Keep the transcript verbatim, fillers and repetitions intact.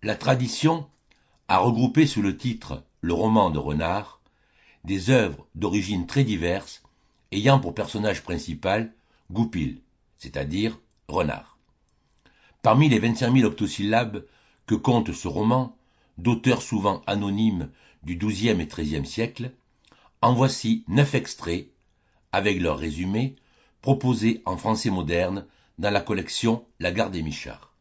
La tradition a regroupé sous le titre Le roman de Renard des œuvres d'origines très diverses ayant pour personnage principal Goupil, c'est-à-dire renard. Parmi les vingt-cinq mille octosyllabes que compte ce roman, d'auteurs souvent anonymes du douzième et treizième siècle, en voici neuf extraits, avec leur résumé, proposés en français moderne dans la collection La Gare des Michards.